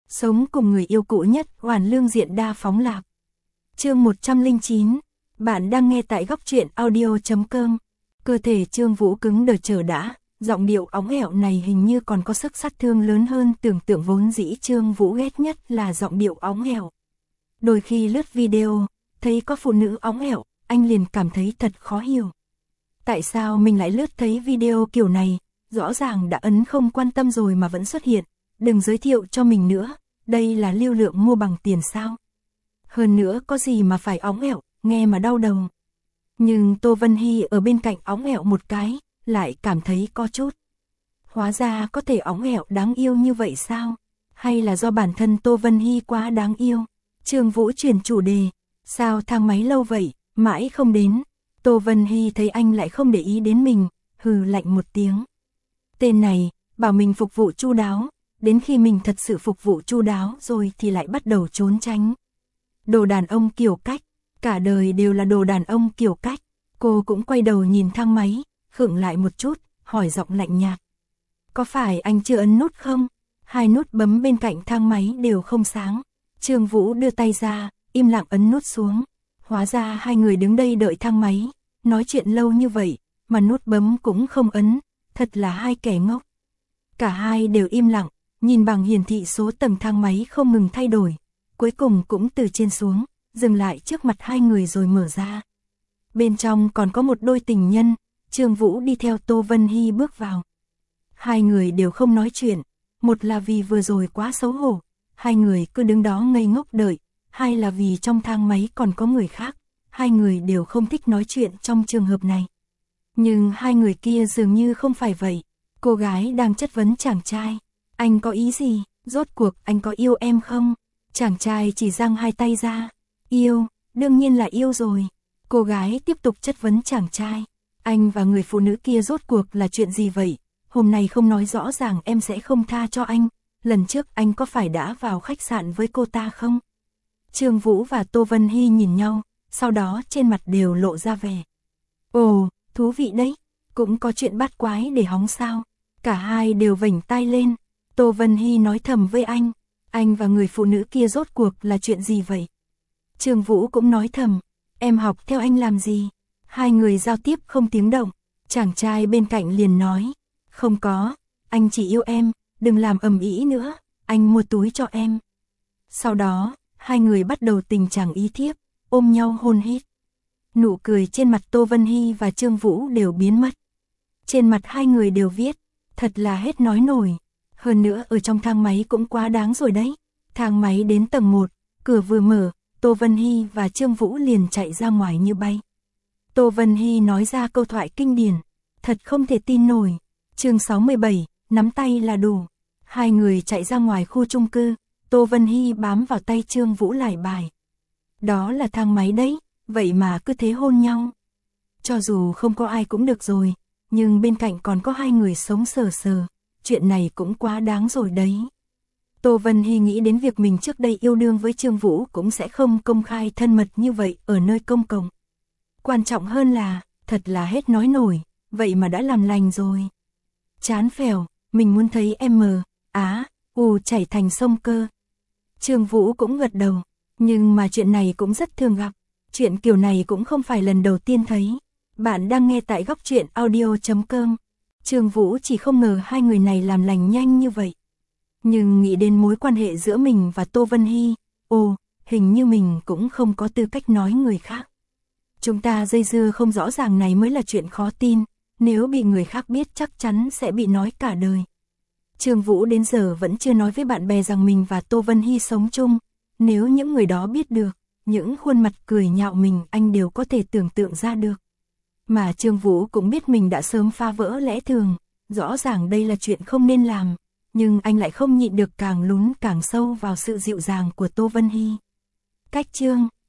Sống cùng người yêu cũ nhất, hoàn lương diện đa phóng lạc. Chương 109. Bạn đang nghe tại góc truyện audio.com. Cơ thể Trương Vũ cứng đờ chờ đã, giọng điệu óng ẻo này hình như còn có sức sát thương lớn hơn tưởng tượng, vốn dĩ Trương Vũ ghét nhất là giọng điệu óng ẻo. Đôi khi lướt video, thấy có phụ nữ óng ẻo, anh liền cảm thấy thật khó hiểu. Tại sao mình lại lướt thấy video kiểu này, rõ ràng đã ấn không quan tâm rồi mà vẫn xuất hiện, đừng giới thiệu cho mình nữa, đây là lưu lượng mua bằng tiền sao? Hơn nữa có gì mà phải óng ẻo, nghe mà đau đầu. Nhưng Tô Vân Hy ở bên cạnh óng ẻo một cái, lại cảm thấy có chút. Hóa ra có thể óng ẻo đáng yêu như vậy sao? Hay là do bản thân Tô Vân Hy quá đáng yêu? Trương Vũ chuyển chủ đề, sao thang máy lâu vậy, mãi không đến. Tô Vân Hy thấy anh lại không để ý đến mình, hừ lạnh một tiếng. Tên này, bảo mình phục vụ chu đáo, đến khi mình thật sự phục vụ chu đáo rồi thì lại bắt đầu trốn tránh. Đồ đàn ông kiểu cách, cả đời đều là đồ đàn ông kiểu cách. Cô cũng quay đầu nhìn thang máy, khựng lại một chút, hỏi giọng lạnh nhạt. Có phải anh chưa ấn nút không? Hai nút bấm bên cạnh thang máy đều không sáng. Trương Vũ đưa tay ra, im lặng ấn nút xuống. Hóa ra hai người đứng đây đợi thang máy, nói chuyện lâu như vậy, mà nút bấm cũng không ấn, thật là hai kẻ ngốc. Cả hai đều im lặng, nhìn bảng hiển thị số tầng thang máy không ngừng thay đổi, cuối cùng cũng từ trên xuống, dừng lại trước mặt hai người rồi mở ra. Bên trong còn có một đôi tình nhân, Trương Vũ đi theo Tô Vân Hy bước vào. Hai người đều không nói chuyện, một là vì vừa rồi quá xấu hổ, hai người cứ đứng đó ngây ngốc đợi, hai là vì trong thang máy còn có người khác, hai người đều không thích nói chuyện trong trường hợp này. Nhưng hai người kia dường như không phải vậy, cô gái đang chất vấn chàng trai, anh có ý gì, rốt cuộc anh có yêu em không? Chàng trai chỉ giang hai tay ra, yêu, đương nhiên là yêu rồi. Cô gái tiếp tục chất vấn chàng trai, anh và người phụ nữ kia rốt cuộc là chuyện gì vậy? Hôm nay không nói rõ ràng em sẽ không tha cho anh, lần trước anh có phải đã vào khách sạn với cô ta không? Trương Vũ và Tô Vân Hy nhìn nhau, sau đó trên mặt đều lộ ra vẻ. Ồ, thú vị đấy, cũng có chuyện bát quái để hóng sao? Cả hai đều vểnh tai lên. Tô Vân Hy nói thầm với anh và người phụ nữ kia rốt cuộc là chuyện gì vậy? Trương Vũ cũng nói thầm, em học theo anh làm gì? Hai người giao tiếp không tiếng động, chàng trai bên cạnh liền nói, không có, anh chỉ yêu em, đừng làm ầm ĩ nữa, anh mua túi cho em. Sau đó, hai người bắt đầu tình trạng ý thiếp, ôm nhau hôn hít. Nụ cười trên mặt Tô Vân Hy và Trương Vũ đều biến mất. Trên mặt hai người đều viết, thật là hết nói nổi. Hơn nữa ở trong thang máy cũng quá đáng rồi đấy. Thang máy đến tầng 1, cửa vừa mở, Tô Vân Hy và Trương Vũ liền chạy ra ngoài như bay. Tô Vân Hy nói ra câu thoại kinh điển, thật không thể tin nổi. Chương 67, nắm tay là đủ. Hai người chạy ra ngoài khu chung cư, Tô Vân Hy bám vào tay Trương Vũ lải bài. Đó là thang máy đấy, vậy mà cứ thế hôn nhau. Cho dù không có ai cũng được rồi, nhưng bên cạnh còn có hai người sống sờ sờ, chuyện này cũng quá đáng rồi đấy. Tô Vân Hy nghĩ đến việc mình trước đây yêu đương với Trương Vũ cũng sẽ không công khai thân mật như vậy ở nơi công cộng. Quan trọng hơn là, thật là hết nói nổi, vậy mà đã làm lành rồi. Chán phèo, mình muốn thấy em chảy thành sông cơ. Trương Vũ cũng gật đầu, nhưng mà chuyện này cũng rất thường gặp, chuyện kiểu này cũng không phải lần đầu tiên thấy. Bạn đang nghe tại góc truyện audio.com. Trương Vũ chỉ không ngờ hai người này làm lành nhanh như vậy. Nhưng nghĩ đến mối quan hệ giữa mình và Tô Vân Hy, hình như mình cũng không có tư cách nói người khác. Chúng ta dây dưa không rõ ràng này mới là chuyện khó tin, nếu bị người khác biết chắc chắn sẽ bị nói cả đời. Trương Vũ đến giờ vẫn chưa nói với bạn bè rằng mình và Tô Vân Hy sống chung, nếu những người đó biết được, những khuôn mặt cười nhạo mình anh đều có thể tưởng tượng ra được. Mà Trương Vũ cũng biết mình đã sớm phá vỡ lẽ thường, rõ ràng đây là chuyện không nên làm, nhưng anh lại không nhịn được càng lún càng sâu vào sự dịu dàng của Tô Vân Hy. Cách chương